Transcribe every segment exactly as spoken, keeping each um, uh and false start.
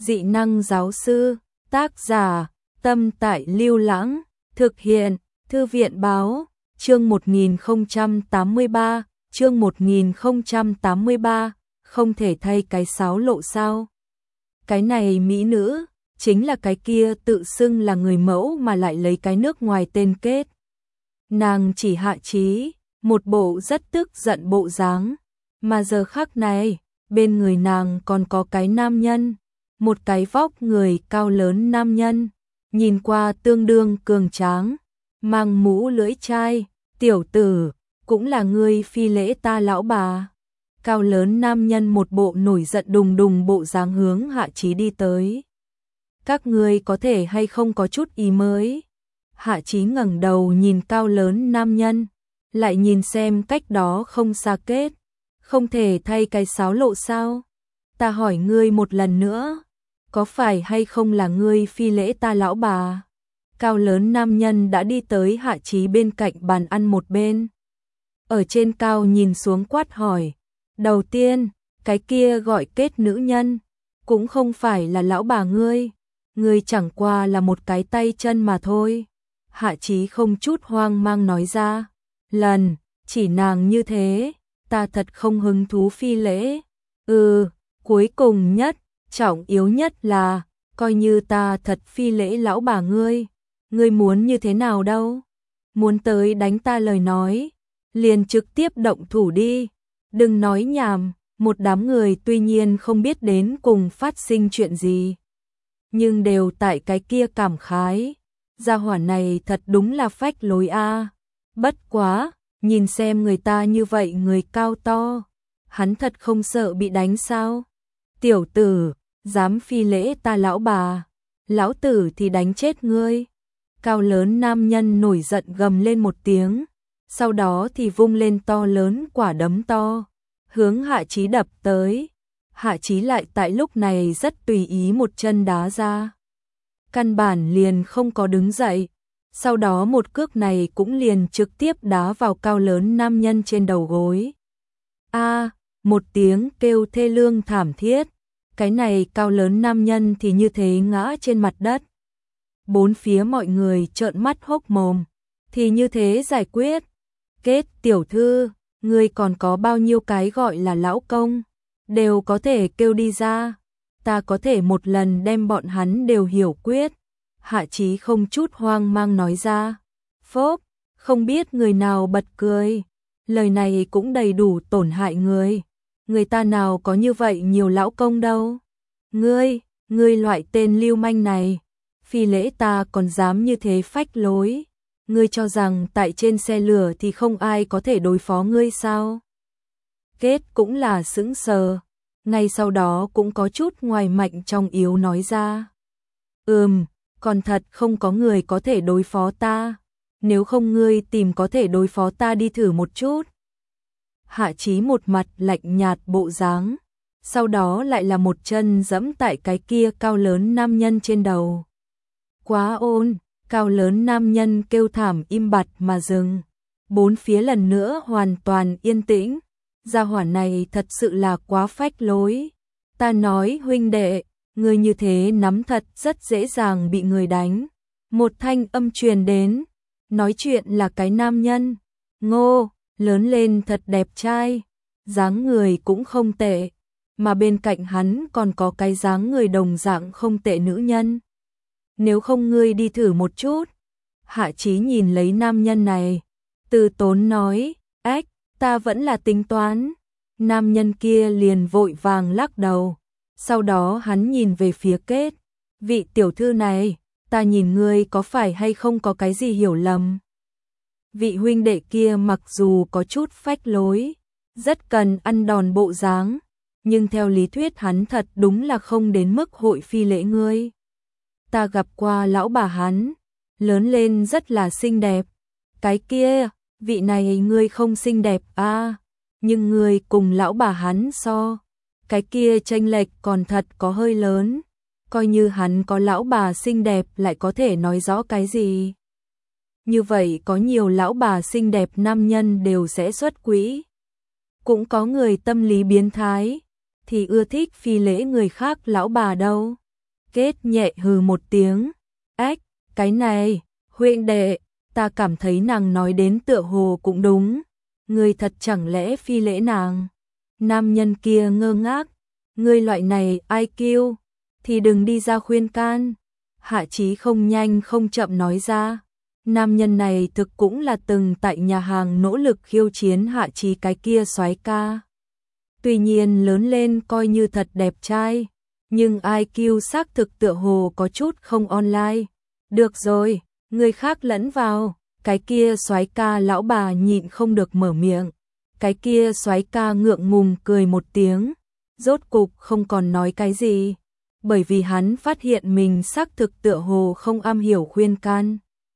Dị năng giáo sư, tác giả, Tâm Tại Lưu Lãng, thực hiện, Thư viện báo, chương một nghìn không trăm tám mươi ba, chương một nghìn không trăm tám mươi ba, không thể thay cái sáo lộ sao? Cái này mỹ nữ, chính là cái kia tự xưng là người mẫu mà lại lấy cái nước ngoài tên kết. Nàng chỉ Hạ Chí, một bộ rất tức giận bộ dáng, mà giờ khắc này, bên người nàng còn có cái nam nhân, một cái vóc người cao lớn nam nhân, nhìn qua tương đương cường tráng, mang mũ lưỡi chai, tiểu tử, cũng là ngươi phi lễ ta lão bà. Cao lớn nam nhân một bộ nổi giận đùng đùng bộ dáng hướng Hạ Chí đi tới. Các ngươi có thể hay không có chút ý mới? Hạ Chí ngẩng đầu nhìn cao lớn nam nhân, lại nhìn xem cách đó không xa kết, không thể thay cái sáo lộ sao? Ta hỏi ngươi một lần nữa, có phải hay không là ngươi phi lễ ta lão bà? Cao lớn nam nhân đã đi tới Hạ Chí bên cạnh bàn ăn một bên. Ở trên cao nhìn xuống quát hỏi, đầu tiên, cái kia gọi kết nữ nhân, cũng không phải là lão bà ngươi, ngươi chẳng qua là một cái tay chân mà thôi. Hạ Chí không chút hoang mang nói ra, lần, chỉ nàng như thế, ta thật không hứng thú phi lễ. Ừ, cuối cùng nhất, trọng yếu nhất là, coi như ta thật phi lễ lão bà ngươi, ngươi muốn như thế nào đâu? Muốn tới đánh ta lời nói, liền trực tiếp động thủ đi, đừng nói nhảm. Một đám người tuy nhiên không biết đến cùng phát sinh chuyện gì, nhưng đều tại cái kia cảm khái, gia hỏa này thật đúng là phách lối a. Bất quá, nhìn xem người ta như vậy người cao to, hắn thật không sợ bị đánh sao? Tiểu tử, dám phi lễ ta lão bà, lão tử thì đánh chết ngươi. Cao lớn nam nhân nổi giận gầm lên một tiếng, sau đó thì vung lên to lớn quả đấm to, hướng Hạ Chí đập tới. Hạ Chí lại tại lúc này rất tùy ý một chân đá ra, căn bản liền không có đứng dậy, sau đó một cước này cũng liền trực tiếp đá vào cao lớn nam nhân trên đầu gối. A, một tiếng kêu thê lương thảm thiết, cái này cao lớn nam nhân thì như thế ngã trên mặt đất. Bốn phía mọi người trợn mắt hốc mồm, thì như thế giải quyết. Kết tiểu thư, ngươi còn có bao nhiêu cái gọi là lão công, đều có thể kêu đi ra, ta có thể một lần đem bọn hắn đều hiểu quyết. Hạ Chí không chút hoang mang nói ra. Phốp, không biết người nào bật cười, lời này cũng đầy đủ tổn hại người, người ta nào có như vậy nhiều lão công đâu. Ngươi, ngươi loại tên lưu manh này, phi lễ ta còn dám như thế phách lối, ngươi cho rằng tại trên xe lửa thì không ai có thể đối phó ngươi sao? Kết cũng là sững sờ, ngay sau đó cũng có chút ngoài mạnh trong yếu nói ra. Ừm, còn thật không có người có thể đối phó ta, nếu không ngươi tìm có thể đối phó ta đi thử một chút. Hạ Chí một mặt lạnh nhạt bộ dáng, sau đó lại là một chân giẫm tại cái kia cao lớn nam nhân trên đầu. Quá ôn, cao lớn nam nhân kêu thảm im bặt mà dừng, bốn phía lần nữa hoàn toàn yên tĩnh. Gia hỏa này thật sự là quá phách lối. Ta nói huynh đệ, người như thế nắm thật rất dễ dàng bị người đánh. Một thanh âm truyền đến, nói chuyện là cái nam nhân. Ngô, lớn lên thật đẹp trai, dáng người cũng không tệ, mà bên cạnh hắn còn có cái dáng người đồng dạng không tệ nữ nhân. Nếu không ngươi đi thử một chút. Hạ Chí nhìn lấy nam nhân này, từ tốn nói, ách, ta vẫn là tính toán. Nam nhân kia liền vội vàng lắc đầu, sau đó hắn nhìn về phía Kết, vị tiểu thư này, ta nhìn ngươi có phải hay không có cái gì hiểu lầm. Vị huynh đệ kia mặc dù có chút phách lối, rất cần ăn đòn bộ dáng, nhưng theo lý thuyết hắn thật đúng là không đến mức hội phi lễ ngươi. Ta gặp qua lão bà hắn, lớn lên rất là xinh đẹp. Cái kia, vị này ngươi không xinh đẹp a, nhưng ngươi cùng lão bà hắn so, cái kia chênh lệch còn thật có hơi lớn, coi như hắn có lão bà xinh đẹp lại có thể nói rõ cái gì. Như vậy có nhiều lão bà xinh đẹp nam nhân đều sẽ xuất quỹ. Cũng có người tâm lý biến thái, thì ưa thích phi lễ người khác lão bà đâu. Kết nhẹ hừ một tiếng. Ách, cái này, huynh đệ, ta cảm thấy nàng nói đến tựa hồ cũng đúng. Ngươi thật chẳng lẽ phi lễ nàng? Nam nhân kia ngơ ngác. Ngươi loại này i kiu, thì đừng đi ra khuyên can. Hạ Chí không nhanh không chậm nói ra. Nam nhân này thực cũng là từng tại nhà hàng nỗ lực khiêu chiến Hạ Chí cái kia soái ca. Tuy nhiên lớn lên coi như thật đẹp trai, nhưng i kiu xác thực tựa hồ có chút không online. Được rồi, người khác lẫn vào. Cái kia soái ca lão bà nhịn không được mở miệng. Cái kia soái ca ngượng ngùng cười một tiếng, rốt cục không còn nói cái gì, bởi vì hắn phát hiện mình xác thực tựa hồ không am hiểu khuyên can.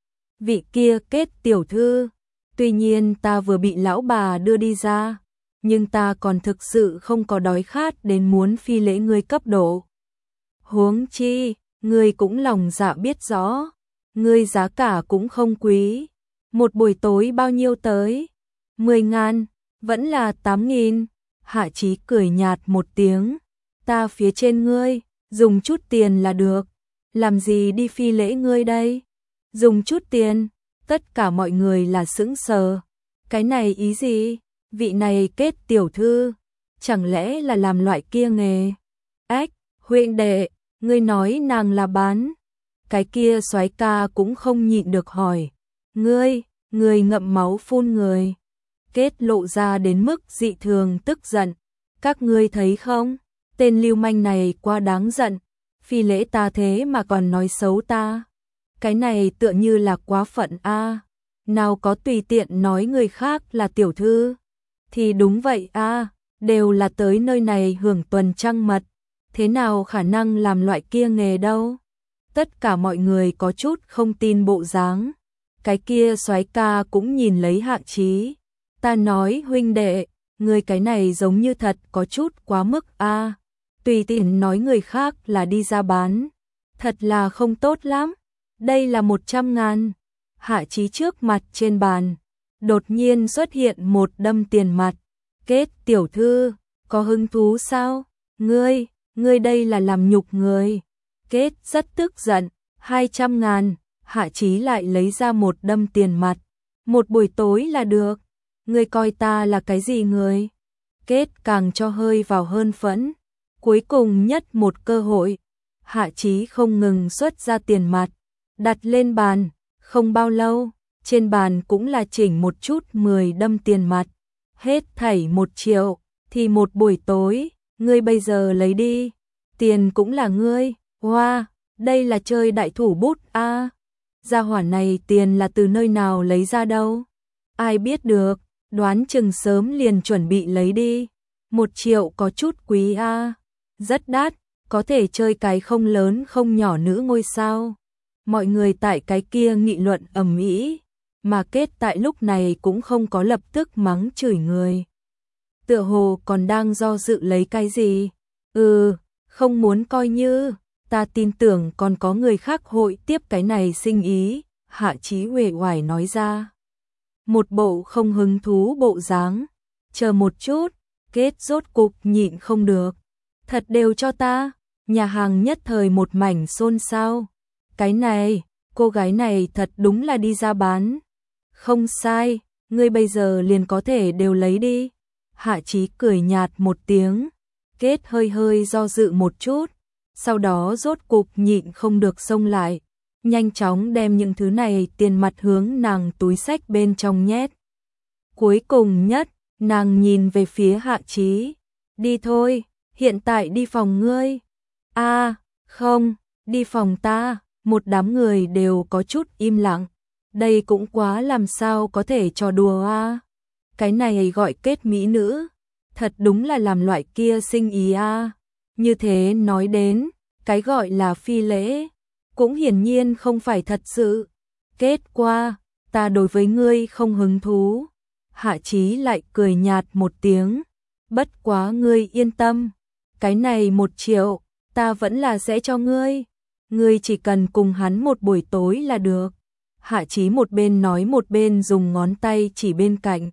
Vị kia Kết tiểu thư, tuy nhiên ta vừa bị lão bà đưa đi ra, nhưng ta còn thực sự không có đói khát đến muốn phi lễ ngươi cấp độ. Huống chi, ngươi cũng lòng dạ biết rõ, ngươi giá cả cũng không quý. Một buổi tối bao nhiêu tới? Mười ngàn, vẫn là tám nghìn. Hạ Chí cười nhạt một tiếng. Ta phía trên ngươi, dùng chút tiền là được. Làm gì đi phi lễ ngươi đây? Dùng chút tiền, tất cả mọi người là sững sờ. Cái này ý gì? Vị này Kết tiểu thư, chẳng lẽ là làm loại kia nghề? Ách, huynh đệ, ngươi nói nàng là bán. Cái kia soái ca cũng không nhịn được hỏi. Ngươi, ngươi ngậm máu phun người. Kết lộ ra đến mức dị thường tức giận. Các ngươi thấy không? Tên lưu manh này quá đáng giận. Phi lễ ta thế mà còn nói xấu ta. Cái này tựa như là quá phận a. À. Nào có tùy tiện nói người khác là tiểu thư. Thì đúng vậy a, à. Đều là tới nơi này hưởng tuần trăng mật. Thế nào khả năng làm loại kia nghề đâu? Tất cả mọi người có chút không tin bộ dáng. Cái kia soái ca cũng nhìn lấy Hạ Chí. Ta nói huynh đệ, người cái này giống như thật có chút quá mức a. À. Tùy tiện nói người khác là đi ra bán. Thật là không tốt lắm. Đây là một trăm ngàn. Hạ Chí trước mặt trên bàn. Đột nhiên xuất hiện một đâm tiền mặt. Kết tiểu thư, có hứng thú sao? Ngươi, ngươi đây là làm nhục người. Kết rất tức giận. Hai trăm ngàn. Hạ Chí lại lấy ra một đâm tiền mặt. Một buổi tối là được. Ngươi coi ta là cái gì người? Kết càng cho hơi vào hơn phẫn. Cuối cùng nhất một cơ hội. Hạ Chí không ngừng xuất ra tiền mặt. Đặt lên bàn. Không bao lâu, trên bàn cũng là chỉnh một chút mười đâm tiền mặt. Hết thảy một triệu, thì một buổi tối, ngươi bây giờ lấy đi. Tiền cũng là ngươi. Wow, đây là chơi đại thủ bút a. À. Gia hỏa này tiền là từ nơi nào lấy ra đâu? Ai biết được, đoán chừng sớm liền chuẩn bị lấy đi. Một triệu có chút quý a. À. Rất đắt, có thể chơi cái không lớn không nhỏ nữ ngôi sao. Mọi người tại cái kia nghị luận ầm ĩ, mà Kết tại lúc này cũng không có lập tức mắng chửi người. Tựa hồ còn đang do dự lấy cái gì? Ừ, không muốn coi như, ta tin tưởng còn có người khác hội tiếp cái này sinh ý, Hạ Chí uể oải nói ra. Một bộ không hứng thú bộ dáng. Chờ một chút, Kết rốt cục nhịn không được. Thật đều cho ta. Nhà hàng nhất thời một mảnh xôn xao. Cái này, cô gái này thật đúng là đi ra bán. Không sai, ngươi bây giờ liền có thể đều lấy đi. Hạ Chí cười nhạt một tiếng. Kết hơi hơi do dự một chút. Sau đó rốt cục nhịn không được xông lại. Nhanh chóng đem những thứ này tiền mặt hướng nàng túi xách bên trong nhét. Cuối cùng nhất, nàng nhìn về phía Hạ Chí. Đi thôi, hiện tại đi phòng ngươi. A, à, không, đi phòng ta. Một đám người đều có chút im lặng. Đây cũng quá làm sao có thể trò đùa a. À. Cái này gọi Kết mỹ nữ. Thật đúng là làm loại kia sinh ý a. À. Như thế nói đến, cái gọi là phi lễ, cũng hiển nhiên không phải thật sự. Kết qua, ta đối với ngươi không hứng thú. Hạ Chí lại cười nhạt một tiếng. Bất quá ngươi yên tâm. Cái này một triệu, ta vẫn là sẽ cho ngươi. Ngươi chỉ cần cùng hắn một buổi tối là được. Hạ Chí một bên nói một bên dùng ngón tay chỉ bên cạnh.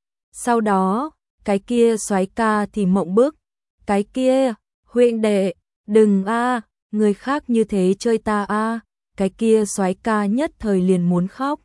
Sau đó, cái kia soái ca thì mộng bức. Cái kia, huynh đệ, đừng a, người khác như thế chơi ta a, cái kia soái ca nhất thời liền muốn khóc.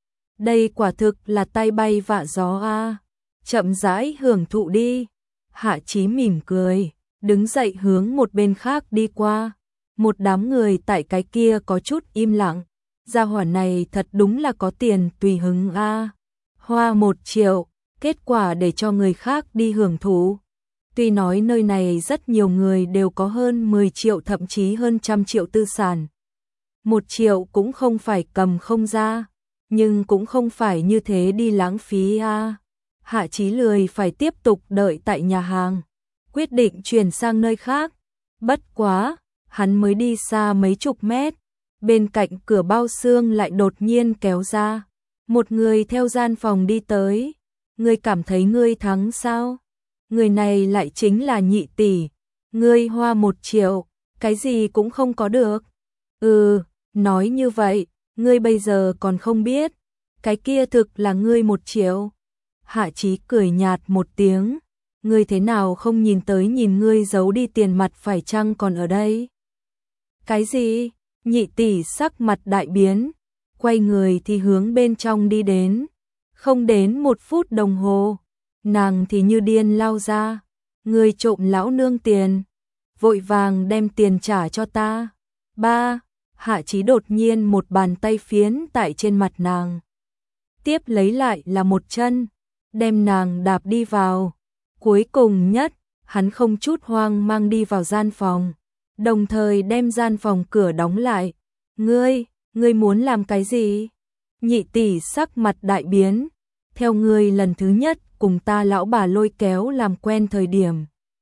Đây quả thực là tay bay vạ gió a, chậm rãi hưởng thụ đi. Hạ Chí mỉm cười, đứng dậy hướng một bên khác đi qua. Một đám người tại cái kia có chút im lặng, gia hỏa này thật đúng là có tiền tùy hứng a. Hoa một triệu, kết quả để cho người khác đi hưởng thụ. Tuy nói nơi này rất nhiều người đều có hơn mười triệu thậm chí hơn trăm triệu tư sản. Một triệu cũng không phải cầm không ra, nhưng cũng không phải như thế đi lãng phí a. Hạ Chí lười phải tiếp tục đợi tại nhà hàng, quyết định chuyển sang nơi khác. Bất quá, hắn mới đi xa mấy chục mét, bên cạnh cửa bao xương lại đột nhiên kéo ra. Một người theo gian phòng đi tới. Ngươi cảm thấy ngươi thắng sao? Người này lại chính là Nhị tỷ. Ngươi hoa một triệu, cái gì cũng không có được. Ừ, nói như vậy, ngươi bây giờ còn không biết. Cái kia thực là ngươi một triệu. Hạ Chí cười nhạt một tiếng. Ngươi thế nào không nhìn tới nhìn ngươi giấu đi tiền mặt phải chăng còn ở đây? Cái gì? Nhị tỷ sắc mặt đại biến, quay người thì hướng bên trong đi đến. Không đến một phút đồng hồ, nàng thì như điên lao ra. Ngươi trộm lão nương tiền, vội vàng đem tiền trả cho ta. Ba, Hạ Chí đột nhiên một bàn tay phiến tại trên mặt nàng. Tiếp lấy lại là một chân, đem nàng đạp đi vào. Cuối cùng nhất, hắn không chút hoang mang đi vào gian phòng, đồng thời đem gian phòng cửa đóng lại. Ngươi, ngươi muốn làm cái gì? Nhị tỷ sắc mặt đại biến. Theo ngươi lần thứ nhất cùng ta lão bà lôi kéo làm quen thời điểm,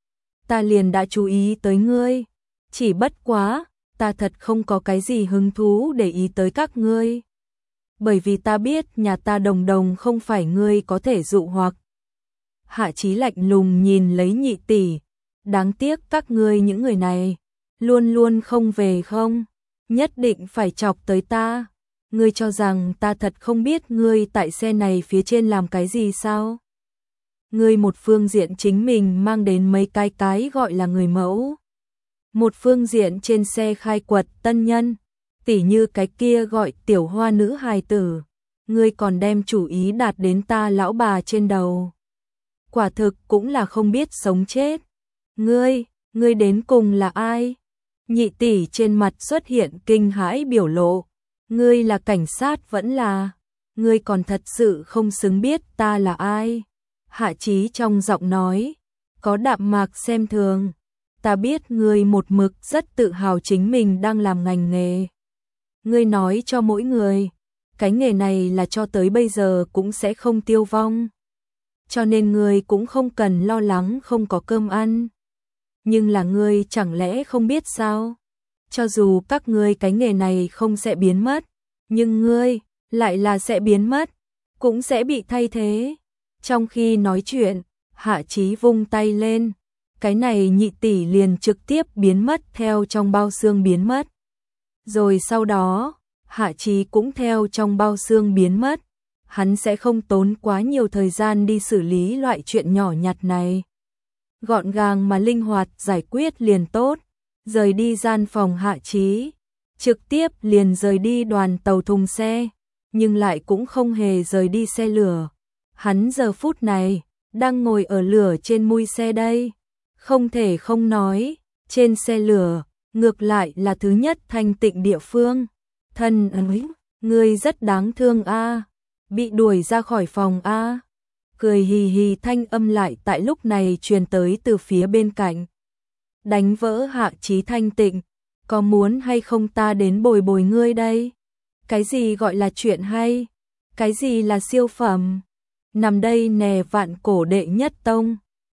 ta liền đã chú ý tới ngươi. Chỉ bất quá, ta thật không có cái gì hứng thú để ý tới các ngươi. Bởi vì ta biết nhà ta đồng đồng không phải ngươi có thể dụ hoặc. Hạ Chí lạnh lùng nhìn lấy nhị tỷ. Đáng tiếc các ngươi những người này, luôn luôn không về không, nhất định phải chọc tới ta. Ngươi cho rằng ta thật không biết ngươi tại xe này phía trên làm cái gì sao? Ngươi một phương diện chính mình mang đến mấy cái cái gọi là người mẫu. Một phương diện trên xe khai quật tân nhân, tỉ như cái kia gọi tiểu hoa nữ hài tử. Ngươi còn đem chủ ý đạt đến ta lão bà trên đầu. Quả thực cũng là không biết sống chết. Ngươi, ngươi đến cùng là ai? Nhị tỷ trên mặt xuất hiện kinh hãi biểu lộ. Ngươi là cảnh sát vẫn là, ngươi còn thật sự không xứng biết ta là ai. Hạ Chí trong giọng nói, có đạm mạc xem thường. Ta biết ngươi một mực rất tự hào chính mình đang làm ngành nghề. Ngươi nói cho mỗi người, cái nghề này là cho tới bây giờ cũng sẽ không tiêu vong. Cho nên ngươi cũng không cần lo lắng không có cơm ăn. Nhưng là ngươi chẳng lẽ không biết sao? Cho dù các ngươi cái nghề này không sẽ biến mất, nhưng ngươi lại là sẽ biến mất, cũng sẽ bị thay thế. Trong khi nói chuyện, Hạ Chí vung tay lên, cái này nhị tỷ liền trực tiếp biến mất theo trong bao xương biến mất. Rồi sau đó, Hạ Chí cũng theo trong bao xương biến mất. Hắn sẽ không tốn quá nhiều thời gian đi xử lý loại chuyện nhỏ nhặt này. Gọn gàng mà linh hoạt giải quyết liền tốt. Rời đi gian phòng Hạ Chí, trực tiếp liền rời đi đoàn tàu thùng xe, nhưng lại cũng không hề rời đi xe lửa. Hắn giờ phút này đang ngồi ở lửa trên mui xe đây. Không thể không nói, trên xe lửa ngược lại là thứ nhất thanh tịnh địa phương. Thân ơi, ngươi rất đáng thương a, bị đuổi ra khỏi phòng a. Cười hì hì thanh âm lại tại lúc này truyền tới từ phía bên cạnh. Đánh vỡ Hạ Chí thanh tịnh, có muốn hay không ta đến bồi bồi ngươi đây? Cái gì gọi là chuyện hay? Cái gì là siêu phẩm? Nằm đây nè vạn cổ đệ nhất tông.